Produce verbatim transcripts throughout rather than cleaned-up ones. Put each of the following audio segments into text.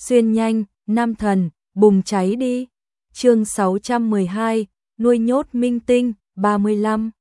Xuyên nhanh, nam thần, bùng cháy đi. Chương sáu trăm mười hai, nuôi nhốt minh tinh, ba mươi lăm.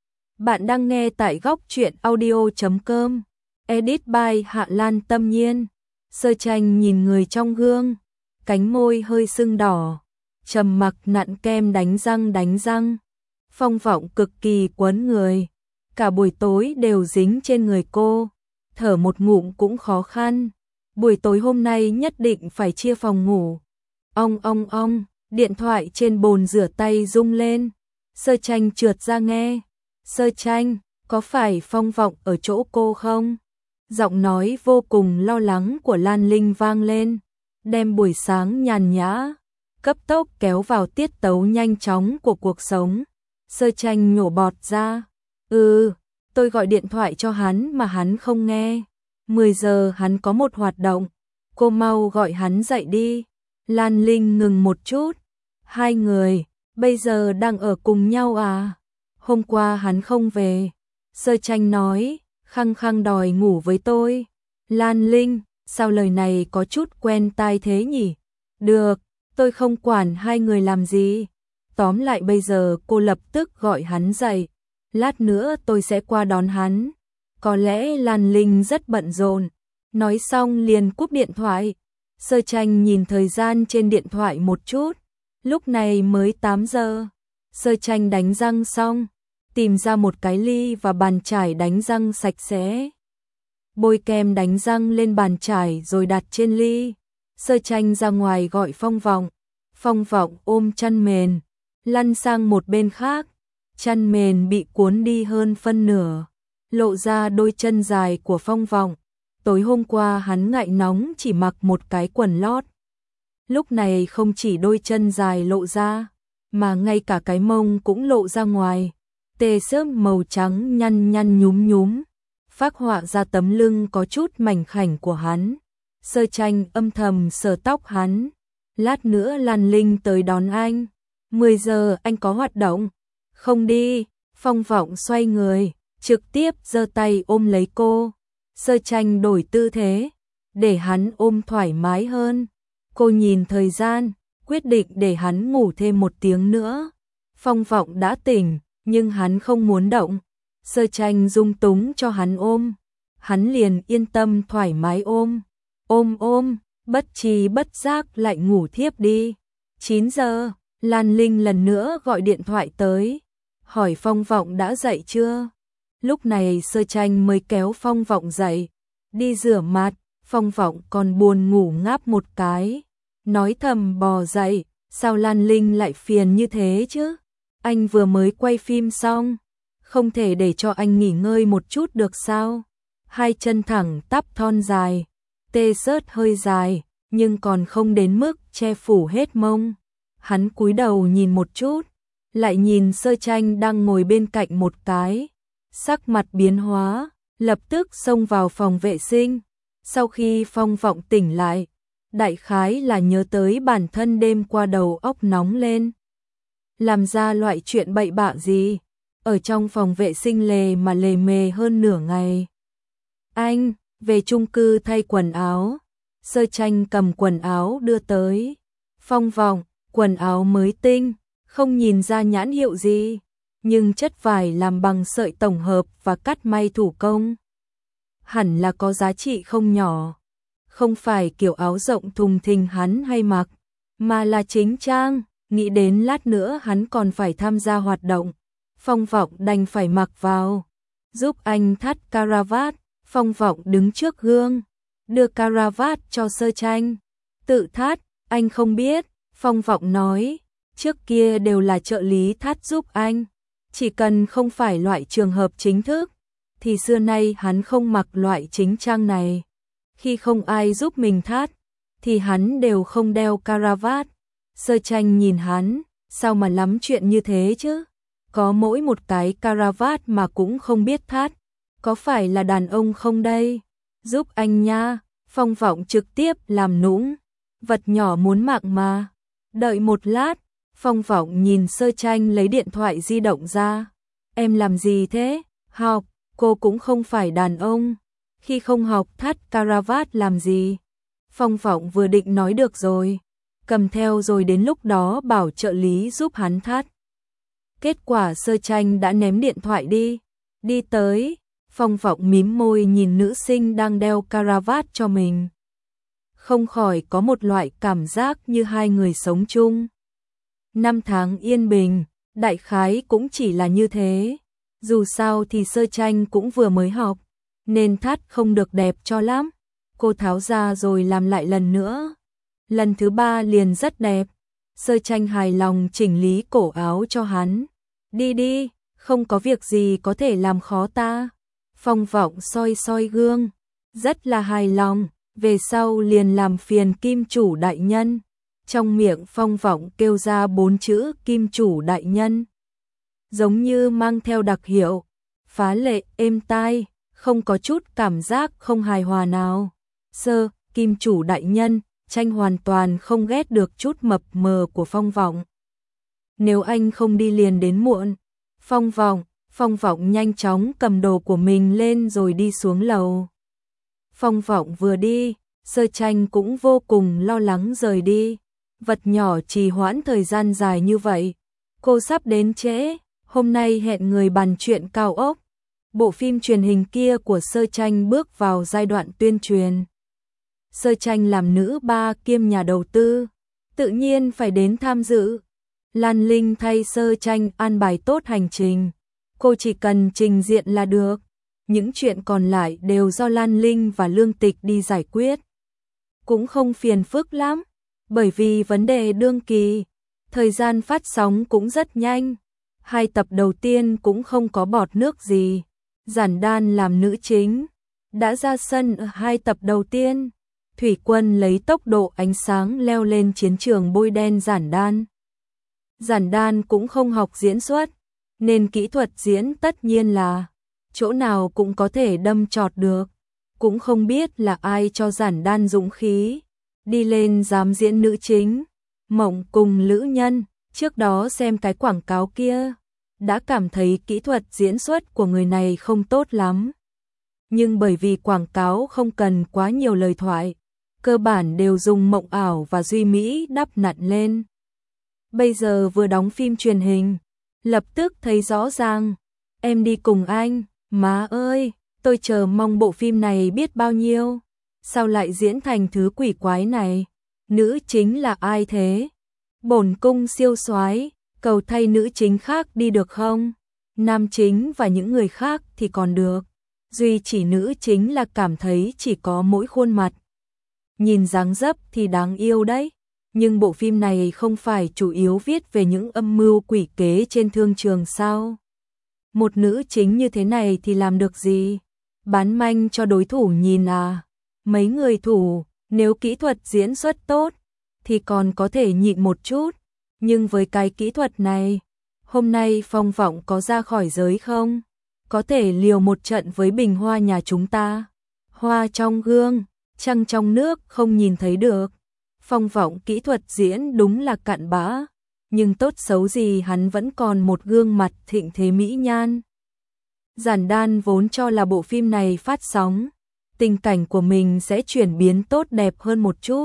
Bạn đang nghe tại góc truyện audio chấm com. Edit by Hạ Lan Tâm Nhiên. Sơ Tranh nhìn người trong gương, cánh môi hơi sưng đỏ, trầm mặc nặn kem đánh răng đánh răng. Phong vọng cực kỳ quấn người, cả buổi tối đều dính trên người cô, thở một ngụm cũng khó khăn. Buổi tối hôm nay nhất định phải chia phòng ngủ. Ong ong ong, điện thoại trên bồn rửa tay rung lên. Sơ Tranh trượt ra nghe. Sơ Tranh, có phải Phong vọng ở chỗ cô không? Giọng nói vô cùng lo lắng của Lan Linh vang lên, đem buổi sáng nhàn nhã, cấp tốc kéo vào tiết tấu nhanh chóng của cuộc sống. Sơ Tranh nhổ bọt ra. Ừ, tôi gọi điện thoại cho hắn mà hắn không nghe. mười giờ hắn có một hoạt động. Cô mau gọi hắn dậy đi. Lan Linh ngừng một chút. Hai người, bây giờ đang ở cùng nhau à? Hôm qua hắn không về. Sơ Tranh nói, khăng khăng đòi ngủ với tôi. Lan Linh, sao lời này có chút quen tai thế nhỉ? Được, tôi không quản hai người làm gì. Tóm lại bây giờ cô lập tức gọi hắn dậy. Lát nữa tôi sẽ qua đón hắn. Có lẽ Lan Linh rất bận rộn. Nói xong liền cúp điện thoại. Sơ Tranh nhìn thời gian trên điện thoại một chút. Lúc này mới tám giờ. Sơ Tranh đánh răng xong, tìm ra một cái ly và bàn chải đánh răng sạch sẽ. Bôi kem đánh răng lên bàn chải rồi đặt trên ly. Sơ Tranh ra ngoài gọi Phong vọng. Phong vọng ôm chăn mền, lăn sang một bên khác. Chăn mền bị cuốn đi hơn phân nửa, lộ ra đôi chân dài của Phong vọng. Tối hôm qua hắn ngại nóng chỉ mặc một cái quần lót. Lúc này không chỉ đôi chân dài lộ ra, mà ngay cả cái mông cũng lộ ra ngoài. Tê xốp màu trắng nhăn nhăn nhúm nhúm, phác họa ra tấm lưng có chút mảnh khảnh của hắn. Sơ Tranh âm thầm sờ tóc hắn. Lát nữa Lan Linh tới đón anh. mười giờ anh có hoạt động. Không đi. Phong vọng xoay người, trực tiếp giơ tay ôm lấy cô. Sơ Tranh đổi tư thế, để hắn ôm thoải mái hơn. Cô nhìn thời gian, quyết định để hắn ngủ thêm một tiếng nữa. Phong vọng đã tỉnh, nhưng hắn không muốn động. Sơ Tranh dung túng cho hắn ôm. Hắn liền yên tâm thoải mái ôm. Ôm ôm, bất tri bất giác lại ngủ thiếp đi. chín giờ, Lan Linh lần nữa gọi điện thoại tới, hỏi Phong vọng đã dậy chưa. Lúc này Sơ Tranh mới kéo Phong vọng dậy, đi rửa mặt. Phong vọng còn buồn ngủ ngáp một cái, nói thầm bò dậy, sao Lan Linh lại phiền như thế chứ? Anh vừa mới quay phim xong, không thể để cho anh nghỉ ngơi một chút được sao? Hai chân thẳng tắp thon dài, tê xớt hơi dài, nhưng còn không đến mức che phủ hết mông. Hắn cúi đầu nhìn một chút, lại nhìn Sơ Tranh đang ngồi bên cạnh một cái. Sắc mặt biến hóa, lập tức xông vào phòng vệ sinh. Sau khi Phong vọng tỉnh lại, đại khái là nhớ tới bản thân đêm qua đầu óc nóng lên. Làm ra loại chuyện bậy bạ gì, ở trong phòng vệ sinh lề mà lề mề hơn nửa ngày. Anh, về chung cư thay quần áo. Sơ Tranh cầm quần áo đưa tới. Phong vọng, quần áo mới tinh, không nhìn ra nhãn hiệu gì, nhưng chất vải làm bằng sợi tổng hợp và cắt may thủ công. Hẳn là có giá trị không nhỏ. Không phải kiểu áo rộng thùng thình hắn hay mặc, mà là chính trang. Nghĩ đến lát nữa hắn còn phải tham gia hoạt động, Phong vọng đành phải mặc vào. Giúp anh thắt caravat. Phong vọng đứng trước gương, đưa caravat cho Sơ Tranh. Tự thắt, anh không biết. Phong vọng nói, trước kia đều là trợ lý thắt giúp anh. Chỉ cần không phải loại trường hợp chính thức, thì xưa nay hắn không mặc loại chính trang này. Khi không ai giúp mình thắt, thì hắn đều không đeo caravat. Sơ Tranh nhìn hắn, sao mà lắm chuyện như thế chứ? Có mỗi một cái caravat mà cũng không biết thắt. Có phải là đàn ông không đây? Giúp anh nha. Phong vọng trực tiếp làm nũng. Vật nhỏ muốn mạng mà. Đợi một lát, Phong vọng nhìn Sơ Tranh lấy điện thoại di động ra. Em làm gì thế? Học, cô cũng không phải đàn ông. Khi không học thắt caravat làm gì? Phong Vọng vừa định nói được rồi, cầm theo rồi đến lúc đó bảo trợ lý giúp hắn thắt. Kết quả Sơ Tranh đã ném điện thoại đi. Đi tới, Phong Vọng mím môi nhìn nữ sinh đang đeo caravat cho mình. Không khỏi có một loại cảm giác như hai người sống chung. Năm tháng yên bình, đại khái cũng chỉ là như thế. Dù sao thì Sơ Tranh cũng vừa mới học, nên thắt không được đẹp cho lắm. Cô tháo ra rồi làm lại lần nữa. Lần thứ ba liền rất đẹp. Sơ Tranh hài lòng chỉnh lý cổ áo cho hắn. Đi đi, không có việc gì có thể làm khó ta. Phong Vọng soi soi gương, rất là hài lòng, về sau liền làm phiền kim chủ đại nhân. Trong miệng Phong Vọng kêu ra bốn chữ kim chủ đại nhân. Giống như mang theo đặc hiệu, phá lệ, êm tai, không có chút cảm giác không hài hòa nào. Sơ, kim chủ đại nhân, Tranh hoàn toàn không ghét được chút mập mờ của Phong Vọng. Nếu anh không đi liền đến muộn. Phong Vọng, Phong Vọng nhanh chóng cầm đồ của mình lên rồi đi xuống lầu. Phong Vọng vừa đi, Sơ Tranh cũng vô cùng lo lắng rời đi. Vật nhỏ trì hoãn thời gian dài như vậy. Cô sắp đến trễ, hôm nay hẹn người bàn chuyện cao ốc. Bộ phim truyền hình kia của Sơ Tranh bước vào giai đoạn tuyên truyền. Sơ Tranh làm nữ ba kiêm nhà đầu tư, tự nhiên phải đến tham dự. Lan Linh thay Sơ Tranh an bài tốt hành trình. Cô chỉ cần trình diện là được. Những chuyện còn lại đều do Lan Linh và Lương Tịch đi giải quyết. Cũng không phiền phức lắm, bởi vì vấn đề đương kỳ, thời gian phát sóng cũng rất nhanh. Hai tập đầu tiên cũng không có bọt nước gì. Giản Đan làm nữ chính, đã ra sân ở hai tập đầu tiên. Thủy Quân lấy tốc độ ánh sáng leo lên chiến trường bôi đen Giản Đan. Giản Đan cũng không học diễn xuất, nên kỹ thuật diễn tất nhiên là chỗ nào cũng có thể đâm chọt được. Cũng không biết là ai cho Giản Đan dũng khí đi lên dám diễn nữ chính. Mộng cùng Lữ Nhân, trước đó xem cái quảng cáo kia, đã cảm thấy kỹ thuật diễn xuất của người này không tốt lắm. Nhưng bởi vì quảng cáo không cần quá nhiều lời thoại, cơ bản đều dùng Mộng Ảo và Duy Mỹ đắp nặn lên. Bây giờ vừa đóng phim truyền hình, lập tức thấy rõ ràng. Em đi cùng anh, má ơi, tôi chờ mong bộ phim này biết bao nhiêu. Sao lại diễn thành thứ quỷ quái này? Nữ chính là ai thế? Bổn cung siêu soái, cầu thay nữ chính khác đi được không? Nam chính và những người khác thì còn được. Duy chỉ nữ chính là cảm thấy chỉ có mỗi khuôn mặt. Nhìn dáng dấp thì đáng yêu đấy. Nhưng bộ phim này không phải chủ yếu viết về những âm mưu quỷ kế trên thương trường sao? Một nữ chính như thế này thì làm được gì? Bán manh cho đối thủ nhìn à? Mấy người thủ, nếu kỹ thuật diễn xuất tốt, thì còn có thể nhịn một chút. Nhưng với cái kỹ thuật này, hôm nay Phong Vọng có ra khỏi giới không? Có thể liều một trận với bình hoa nhà chúng ta. Hoa trong gương, trăng trong nước không nhìn thấy được. Phong Vọng kỹ thuật diễn đúng là cặn bã, nhưng tốt xấu gì hắn vẫn còn một gương mặt thịnh thế mỹ nhan. Giản Đan vốn cho là bộ phim này phát sóng, tình cảnh của mình sẽ chuyển biến tốt đẹp hơn một chút.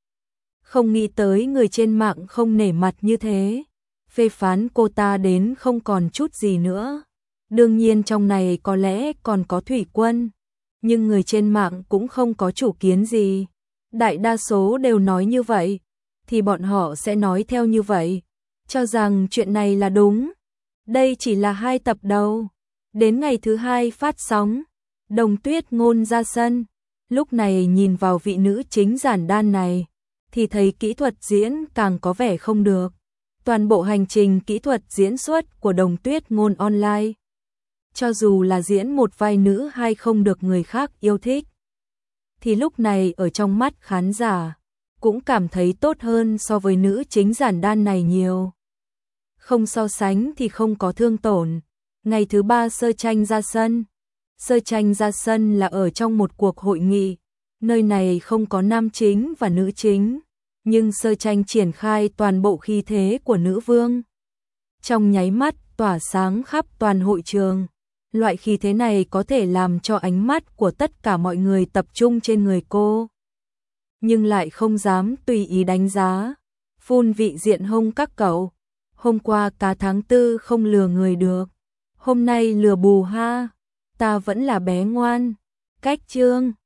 Không nghĩ tới người trên mạng không nể mặt như thế, phê phán cô ta đến không còn chút gì nữa. Đương nhiên trong này có lẽ còn có Thủy Quân, nhưng người trên mạng cũng không có chủ kiến gì. Đại đa số đều nói như vậy, thì bọn họ sẽ nói theo như vậy, cho rằng chuyện này là đúng. Đây chỉ là hai tập đầu. Đến ngày thứ hai phát sóng, Đồng Tuyết Ngôn ra sân. Lúc này nhìn vào vị nữ chính Giản Đan này, thì thấy kỹ thuật diễn càng có vẻ không được. Toàn bộ hành trình kỹ thuật diễn xuất của Đồng Tuyết Ngôn online, cho dù là diễn một vai nữ hay không được người khác yêu thích, thì lúc này ở trong mắt khán giả cũng cảm thấy tốt hơn so với nữ chính Giản Đan này nhiều. Không so sánh thì không có thương tổn. Ngày thứ ba Sơ Tranh ra sân. Sơ Tranh ra sân là ở trong một cuộc hội nghị. Nơi này không có nam chính và nữ chính, nhưng Sơ Tranh triển khai toàn bộ khí thế của nữ vương. Trong nháy mắt tỏa sáng khắp toàn hội trường. Loại khí thế này có thể làm cho ánh mắt của tất cả mọi người tập trung trên người cô. nhưng lại không dám tùy ý đánh giá. Phun vị diện hông các cậu. Hôm qua cá tháng tư không lừa người được. Hôm nay lừa bù ha. Ta vẫn là bé ngoan. Cách chương